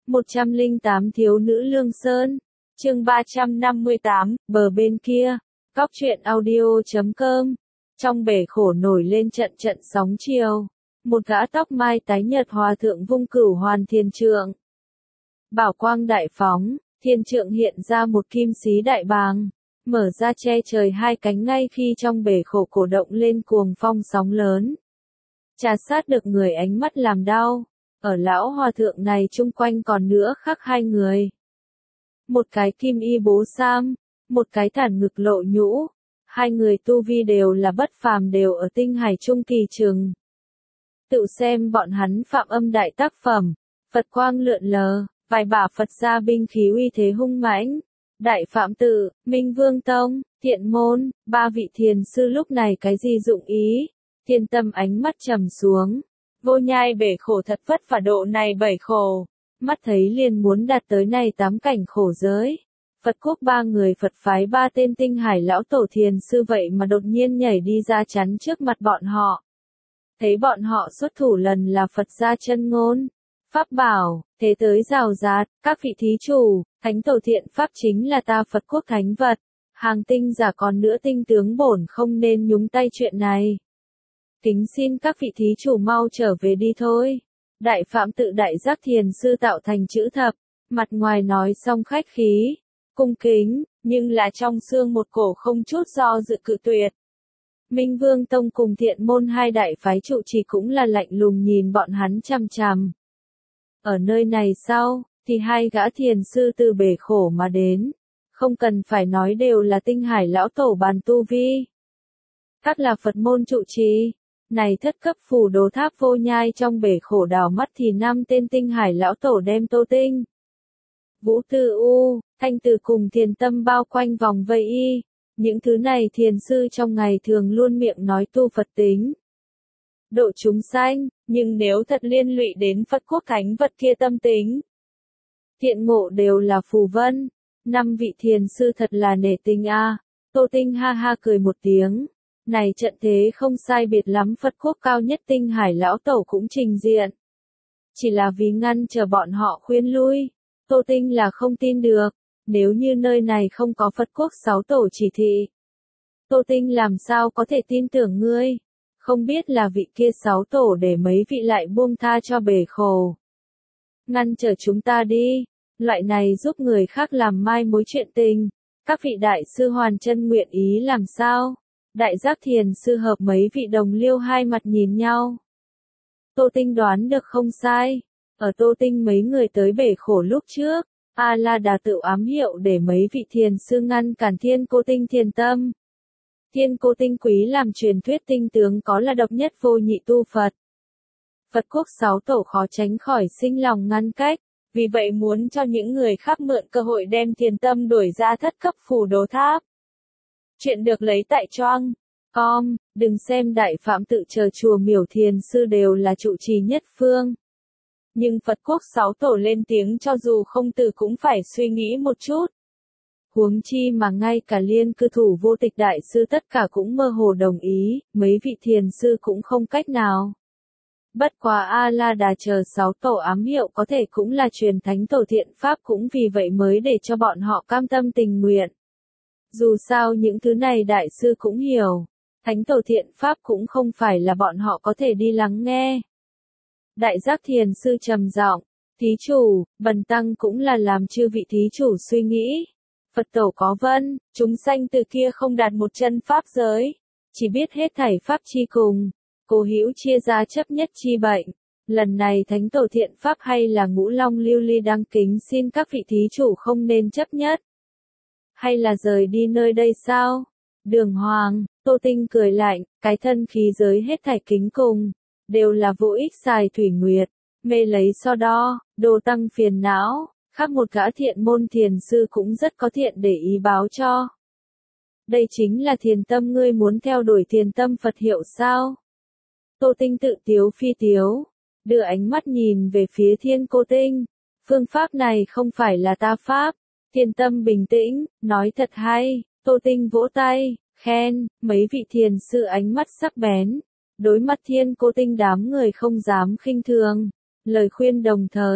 108 Thiếu nữ Lương Sơn. Chương 358, bờ bên kia. Góc truyện audio.com. Trong bể khổ nổi lên trận trận sóng chiều. Một gã tóc mai tái nhợt hòa thượng vung cửu hoàn thiên trượng. Bảo quang đại phóng, thiên trượng hiện ra một kim xí đại bàng, mở ra che trời hai cánh ngay khi trong bể khổ cổ động lên cuồng phong sóng lớn. Trà sát được người ánh mắt làm đau. Ở lão hòa thượng này chung quanh còn nữa khắc hai người. Một cái kim y bố sam, một cái thản ngực lộ nhũ. Hai người tu vi đều là bất phàm, đều ở tinh hải trung kỳ trường. Tự xem bọn hắn phạm âm đại tác phẩm, Phật quang lượn lờ, vài bả Phật gia binh khí uy thế hung mãnh. Đại Phạm Tự, Minh Vương Tông, Thiện Môn, ba vị thiền sư lúc này cái gì dụng ý? Thiên Tâm ánh mắt trầm xuống. Vô Nhai bể khổ thật vất vả độ này bảy khổ, mắt thấy liền muốn đạt tới này tám cảnh khổ giới. Phật quốc ba người Phật phái ba tên tinh hải lão tổ thiền sư vậy mà đột nhiên nhảy đi ra chắn trước mặt bọn họ. Thấy bọn họ xuất thủ lần là Phật gia chân ngôn, pháp bảo, thế tới rào rạt, các vị thí chủ, thánh tổ thiện pháp chính là ta Phật quốc thánh vật. Hàng tinh giả còn nữa tinh tướng bổn không nên nhúng tay chuyện này. Kính xin các vị thí chủ mau trở về đi thôi. Đại Phạm Tự đại giác thiền sư tạo thành chữ thập, mặt ngoài nói xong khách khí, cung kính, nhưng là trong xương một cổ không chút do dự cự tuyệt. Minh Vương Tông cùng Thiện Môn hai đại phái trụ trì cũng là lạnh lùng nhìn bọn hắn chằm chằm. Ở nơi này sau, thì hai gã thiền sư từ bể khổ mà đến, không cần phải nói đều là tinh hải lão tổ bàn tu vi. Các là Phật môn trụ trì. Này thất cấp phù đồ tháp Vô Nhai trong bể khổ đảo mắt thì năm tên tinh hải lão tổ đem Tô Tinh, Vũ Tư U, Thanh Từ cùng Thiền Tâm bao quanh vòng vây y. Những thứ này thiền sư trong ngày thường luôn miệng nói tu Phật tính, độ chúng sanh, nhưng nếu thật liên lụy đến Phật quốc thánh vật kia tâm tính, thiện ngộ đều là phù vân. Năm vị thiền sư thật là nể tình a. Tô Tinh ha ha cười một tiếng. Này trận thế không sai biệt lắm, Phật quốc cao nhất tinh hải lão tổ cũng trình diện. Chỉ là vì ngăn chờ bọn họ khuyên lui. Tô Tinh là không tin được, nếu như nơi này không có Phật quốc sáu tổ chỉ thị. Tô Tinh làm sao có thể tin tưởng ngươi? Không biết là vị kia sáu tổ để mấy vị lại buông tha cho bể khổ. Ngăn trở chúng ta đi, loại này giúp người khác làm mai mối chuyện tình. Các vị đại sư hoàn chân nguyện ý làm sao? Đại giác thiền sư hợp mấy vị đồng liêu hai mặt nhìn nhau. Tô Tinh đoán được không sai. Ở Tô Tinh mấy người tới bể khổ lúc trước, A-la-đà tự ám hiệu để mấy vị thiền sư ngăn cản Thiên Cô Tinh Thiền Tâm. Thiên Cô Tinh Quý làm truyền thuyết tinh tướng có là độc nhất vô nhị tu Phật. Phật quốc sáu tổ khó tránh khỏi sinh lòng ngăn cách, vì vậy muốn cho những người khác mượn cơ hội đem Thiền Tâm đuổi ra thất cấp phù đồ tháp. Chuyện được lấy tại Choang.com, đừng xem Đại Phạm Tự chờ chùa Miểu thiền sư đều là trụ trì nhất phương. Nhưng Phật quốc sáu tổ lên tiếng cho dù không từ cũng phải suy nghĩ một chút. Huống chi mà ngay cả Liên Cư Thủ Vô Tịch đại sư tất cả cũng mơ hồ đồng ý, mấy vị thiền sư cũng không cách nào. Bất quá A-la-đà chờ sáu tổ ám hiệu có thể cũng là truyền thánh tổ thiện pháp, cũng vì vậy mới để cho bọn họ cam tâm tình nguyện. Dù sao những thứ này đại sư cũng hiểu, thánh tổ thiện pháp cũng không phải là bọn họ có thể đi lắng nghe. Đại giác thiền sư trầm giọng, thí chủ, bần tăng cũng là làm chư vị thí chủ suy nghĩ. Phật tổ có vân, chúng sanh từ kia không đạt một chân pháp giới, chỉ biết hết thảy pháp chi cùng, cố hữu chia ra chấp nhất chi bệnh. Lần này thánh tổ thiện pháp hay là Ngũ Long Lưu Ly đăng kính xin các vị thí chủ không nên chấp nhất. Hay là rời đi nơi đây sao? Đường Hoàng, Tô Tinh cười lạnh, cái thân khí giới hết thảy kính cùng, đều là vô ích xài thủy nguyệt, mê lấy so đo, đồ tăng phiền não. Khác một gã thiện môn thiền sư cũng rất có thiện để ý báo cho. Đây chính là Thiền Tâm, ngươi muốn theo đuổi Thiền Tâm Phật hiệu sao? Tô Tinh tự tiếu phi tiếu, đưa ánh mắt nhìn về phía Thiên Cô Tinh. Phương pháp này không phải là ta pháp. Thiền Tâm bình tĩnh, nói thật hay. Tô Tinh vỗ tay, khen, mấy vị thiền sư ánh mắt sắc bén. Đối mặt Thiên Cô Tinh đám người không dám khinh thường. Lời khuyên đồng thời,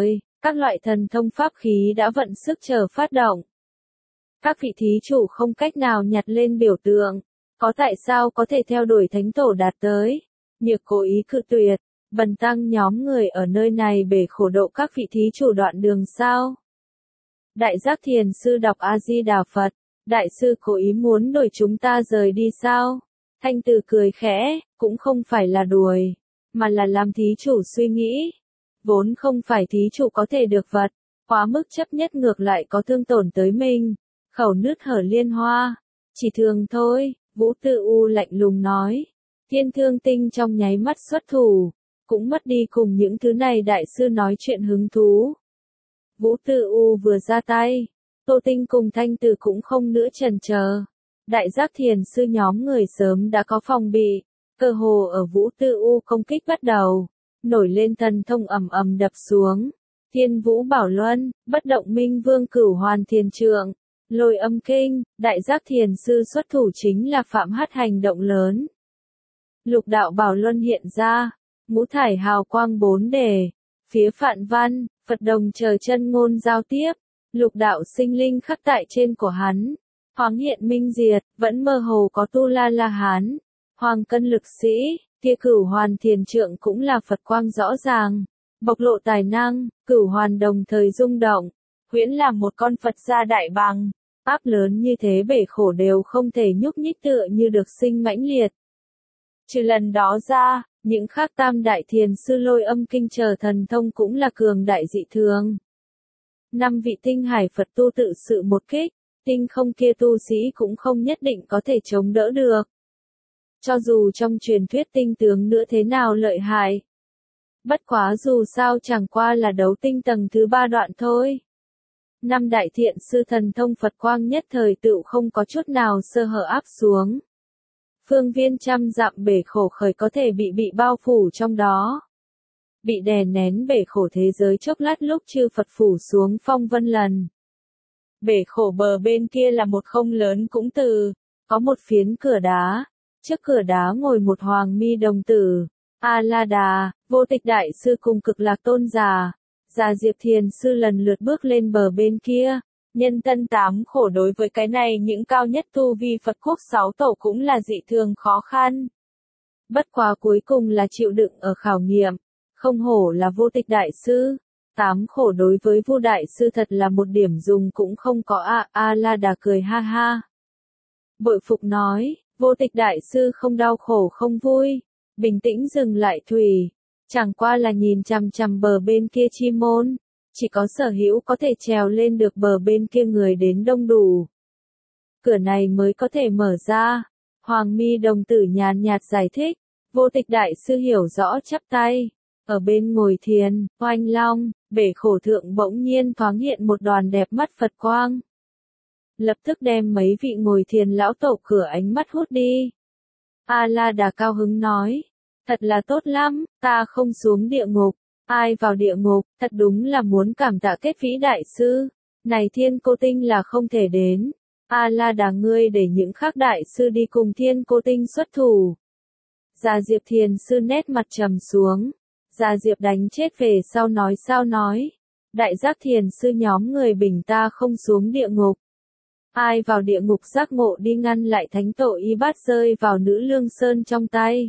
Các loại thần thông pháp khí đã vận sức chờ phát động. Các vị thí chủ không cách nào nhặt lên biểu tượng. Có tại sao có thể theo đuổi thánh tổ đạt tới? Nhược cố ý cự tuyệt. Bần tăng nhóm người ở nơi này bể khổ độ các vị thí chủ đoạn đường sao? Đại giác thiền sư đọc A-di-đà Phật. Đại sư cố ý muốn đuổi chúng ta rời đi sao? Thanh Từ cười khẽ, cũng không phải là đuổi, mà là làm thí chủ suy nghĩ. Vốn không phải thí chủ có thể được vật, quá mức chấp nhất ngược lại có thương tổn tới mình. Khẩu nứt hở liên hoa, chỉ thường thôi, Vũ Tư U lạnh lùng nói. Thiên Thương Tinh trong nháy mắt xuất thủ, cũng mất đi cùng những thứ này đại sư nói chuyện hứng thú. Vũ Tư U vừa ra tay, Tô Tinh cùng Thanh Từ cũng không nữa chần chờ. Đại giác thiền sư nhóm người sớm đã có phòng bị, cơ hồ ở Vũ Tư U công kích bắt đầu, nổi lên thần thông ầm ầm đập xuống. Thiên Vũ Bảo Luân, Bất Động Minh Vương Cửu Hoàn Thiền Trượng, Lôi Âm Kinh, đại giác thiền sư xuất thủ chính là phạm hát hành động lớn. Lục đạo Bảo Luân hiện ra, ngũ thải hào quang bốn đề, phía Phạn Văn, Phật đồng chờ chân ngôn giao tiếp, lục đạo sinh linh khắc tại trên của hắn. Thoáng hiện minh diệt, vẫn mơ hồ có Tu La La Hán, Hoàng Cân Lực Sĩ, kia Cửu Hoàn Thiền Trượng cũng là Phật quang rõ ràng, bộc lộ tài năng, Cửu Hoàn đồng thời rung động, huyễn là một con Phật gia đại bằng, áp lớn như thế bể khổ đều không thể nhúc nhích tựa như được sinh mãnh liệt. Trừ lần đó ra, những khác tam đại thiền sư Lôi Âm Kinh chờ thần thông cũng là cường đại dị thường. 5 vị tinh hải Phật tu tự sự một kích. Tinh không kia tu sĩ cũng không nhất định có thể chống đỡ được. Cho dù trong truyền thuyết tinh tướng nữa thế nào lợi hại. Bất quá dù sao chẳng qua là đấu tinh tầng thứ 3 đoạn thôi. 5 đại thiện sư thần thông Phật quang nhất thời tựu không có chút nào sơ hở áp xuống. Phương viên trăm dặm bể khổ khởi có thể bị bao phủ trong đó. Bị đè nén bể khổ thế giới chốc lát lúc chư Phật phủ xuống phong vân lần. Bể khổ bờ bên kia là một không lớn cũng từ, có một phiến cửa đá, trước cửa đá ngồi một hoàng mi đồng tử, A-la-đà, Vô Tịch Đại Sư cùng Cực Lạc Tôn giả, Già Diệp Thiền Sư lần lượt bước lên bờ bên kia, nhân tân 8 khổ đối với cái này những cao nhất tu vi Phật quốc 6 tổ cũng là dị thường khó khăn. Bất quá cuối cùng là chịu đựng ở khảo nghiệm, không hổ là Vô Tịch Đại Sư. 8 khổ đối với Vô Đại Sư thật là một điểm dùng cũng không có A-la-đà cười ha ha. Bội phục nói, Vô Tịch Đại Sư không đau khổ không vui, bình tĩnh dừng lại thủy, chẳng qua là nhìn chằm chằm bờ bên kia chi môn, chỉ có sở hữu có thể trèo lên được bờ bên kia người đến đông đủ. Cửa này mới có thể mở ra, Hoàng mi đồng tử nhàn nhạt giải thích, Vô Tịch Đại Sư hiểu rõ chắp tay. Ở bên ngồi thiền, oanh long, bể khổ thượng bỗng nhiên thoáng hiện một đoàn đẹp mắt Phật quang. Lập tức đem mấy vị ngồi thiền lão tổ cửa ánh mắt hút đi. A-la-đà cao hứng nói, thật là tốt lắm, ta không xuống địa ngục, ai vào địa ngục, thật đúng là muốn cảm tạ kết vĩ đại sư. Này Thiên Cô Tinh là không thể đến. A-la-đà ngươi để những khác đại sư đi cùng Thiên Cô Tinh xuất thủ. Già Diệp Thiền Sư nét mặt trầm xuống. Già Diệp đánh chết về sau nói sao nói. Đại giác thiền sư nhóm người bình ta không xuống địa ngục. Ai vào địa ngục giác ngộ đi ngăn lại thánh tổ y bát rơi vào nữ lương sơn trong tay.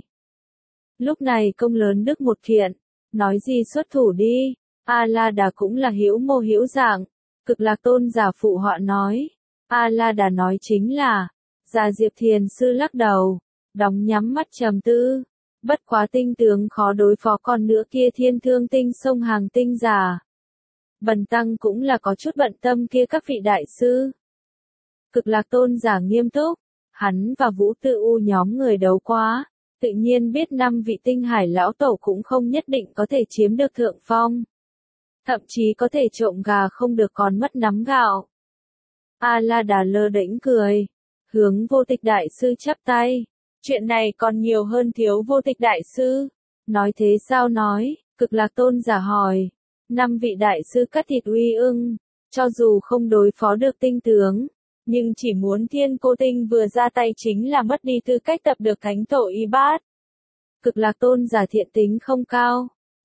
Lúc này công lớn đức một kiện. Nói gì xuất thủ đi. A-la-đà cũng là hữu mô hữu dạng. Cực Lạc Tôn giả phụ họa nói. A-la-đà nói chính là. Già Diệp thiền sư lắc đầu. Đóng nhắm mắt trầm tư. Bất quá tinh tướng khó đối phó còn nữa kia Thiên Thương Tinh sông hàng tinh giả. Bần tăng cũng là có chút bận tâm kia các vị đại sư. Cực Lạc Tôn giả nghiêm túc, hắn và Vũ Tư U nhóm người đấu quá, tự nhiên biết 5 vị tinh hải lão tổ cũng không nhất định có thể chiếm được thượng phong. Thậm chí có thể trộm gà không được còn mất nắm gạo. A-la-đà lơ đễnh cười, hướng Vô Tịch Đại Sư chắp tay. Chuyện này còn nhiều hơn thiếu Vô Tịch Đại Sư. Nói thế sao nói, Cực Lạc Tôn giả hỏi. 5 vị đại sư cắt thịt uy ưng, cho dù không đối phó được tinh tướng, nhưng chỉ muốn Thiên Cô Tinh vừa ra tay chính là mất đi tư cách tập được thánh tổ y bát. Cực Lạc Tôn giả thiện tính không cao,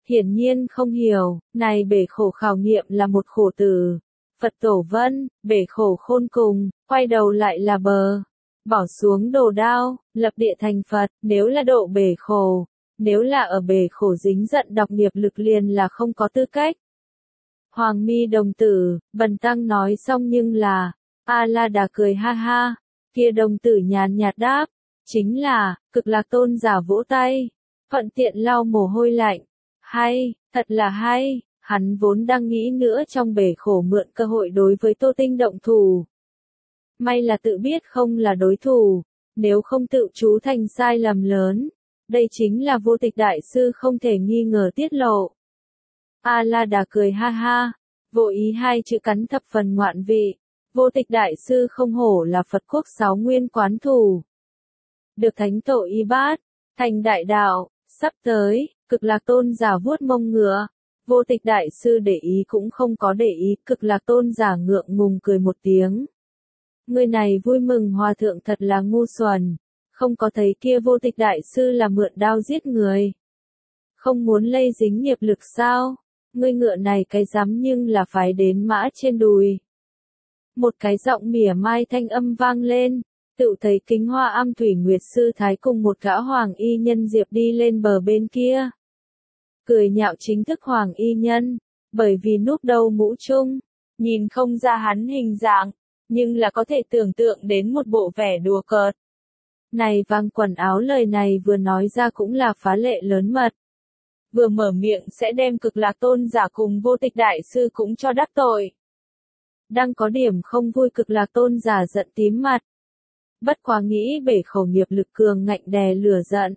hiển nhiên không hiểu, này bể khổ khảo nghiệm là một khổ từ. Phật tổ vân, bể khổ khôn cùng, quay đầu lại là bờ. Bỏ xuống đồ đao, lập địa thành Phật, nếu là độ bể khổ, nếu là ở bể khổ dính giận đọc nghiệp lực liền là không có tư cách. Hoàng mi đồng tử, Bần tăng nói xong nhưng là, A-la-đà cười ha ha, kia đồng tử nhàn nhạt đáp, chính là, Cực Lạc tôn giả vỗ tay, thuận tiện lau mồ hôi lạnh, hay, thật là hay, hắn vốn đang nghĩ nữa trong bể khổ mượn cơ hội đối với Tô Tinh động thủ. May là tự biết không là đối thủ, nếu không tự chú thành sai lầm lớn, đây chính là Vô Tịch Đại Sư không thể nghi ngờ tiết lộ. A-la-đà cười ha ha, vô ý hai chữ cắn thập phần ngoạn vị, Vô Tịch Đại Sư không hổ là Phật quốc 6 nguyên quán thủ. Được thánh tổ y bát, thành đại đạo, sắp tới, Cực Lạc tôn giả vuốt mông ngựa, Vô Tịch Đại Sư để ý cũng không có để ý, Cực Lạc tôn giả ngượng ngùng cười một tiếng. Người này vui mừng hòa thượng thật là ngu xuẩn, không có thấy kia Vô Tịch Đại Sư là mượn đao giết người. Không muốn lây dính nghiệp lực sao? Ngươi ngựa này cái dám nhưng là phái đến mã trên đùi. Một cái giọng mỉa mai thanh âm vang lên, tự thấy Kính Hoa Am Thủy Nguyệt Sư Thái cùng một gã hoàng y nhân diệp đi lên bờ bên kia. Cười nhạo chính thức hoàng y nhân, bởi vì núp đầu mũ chung, nhìn không ra hắn hình dạng, nhưng là có thể tưởng tượng đến một bộ vẻ đùa cợt. Này vang quần áo lời này vừa nói ra cũng là phá lệ lớn mật. Vừa mở miệng sẽ đem Cực Lạc tôn giả cùng Vô Tịch Đại Sư cũng cho đắc tội. Đang có điểm không vui Cực Lạc tôn giả giận tím mặt. Bất quá nghĩ bể khẩu nghiệp lực cường ngạnh đè lửa giận.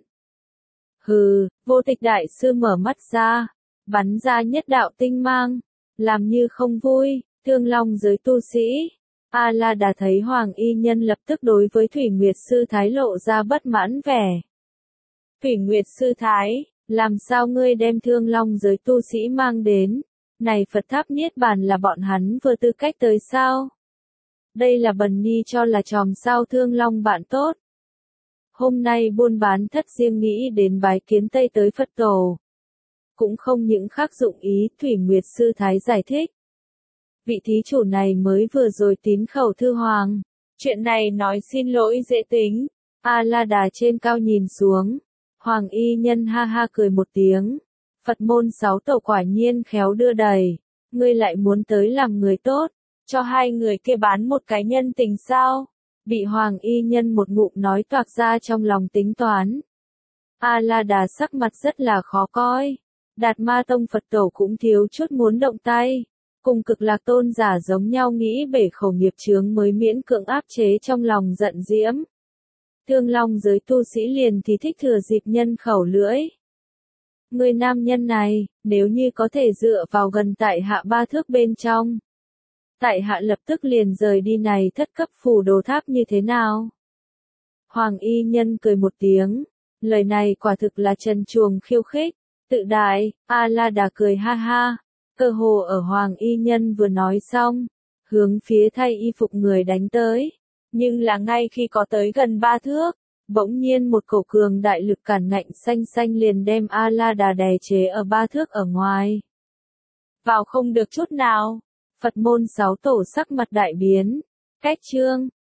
Hừ, Vô Tịch Đại Sư mở mắt ra, bắn ra nhất đạo tinh mang, làm như không vui, thương long giới tu sĩ. A-la-đà thấy Hoàng y nhân lập tức đối với Thủy Nguyệt Sư Thái lộ ra bất mãn vẻ. Thủy Nguyệt Sư Thái, làm sao ngươi đem thương long giới tu sĩ mang đến? Này Phật tháp niết bàn là bọn hắn vừa tư cách tới sao? Đây là Bần Ni cho là chòm sao thương long bạn tốt. Hôm nay buôn bán thất riêng nghĩ đến bái kiến Tây tới Phật tổ. Cũng không những khác dụng ý, Thủy Nguyệt Sư Thái giải thích. Vị thí chủ này mới vừa rồi tín khẩu thư hoàng. Chuyện này nói xin lỗi dễ tính. A-la-đà trên cao nhìn xuống. Hoàng y nhân ha ha cười một tiếng. Phật môn 6 tổ quả nhiên khéo đưa đẩy. Ngươi lại muốn tới làm người tốt. Cho hai người kia bán một cái nhân tình sao? Bị Hoàng y nhân một ngụm nói toạc ra trong lòng tính toán. A-la-đà sắc mặt rất là khó coi. Đạt Ma Tông Phật tổ cũng thiếu chút muốn động tay. Cùng Cực Lạc tôn giả giống nhau nghĩ bể khẩu nghiệp chướng mới miễn cưỡng áp chế trong lòng giận diễm. Thương long giới tu sĩ liền thì thích thừa dịp nhân khẩu lưỡi. Người nam nhân này, nếu như có thể dựa vào gần tại hạ 3 thước bên trong. Tại hạ lập tức liền rời đi này thất cấp phù đồ tháp như thế nào? Hoàng y nhân cười một tiếng, lời này quả thực là trần truồng khiêu khích, tự đại, A-la-đà cười ha ha, cơ hồ ở Hoàng y nhân vừa nói xong, hướng phía thay y phục người đánh tới, nhưng là ngay khi có tới gần 3 thước, bỗng nhiên một cổ cường đại lực cản ngạnh xanh xanh liền đem A-la-đà đè chế ở 3 thước ở ngoài. Vào không được chút nào. Phật môn 6 tổ sắc mặt đại biến. Cách chương,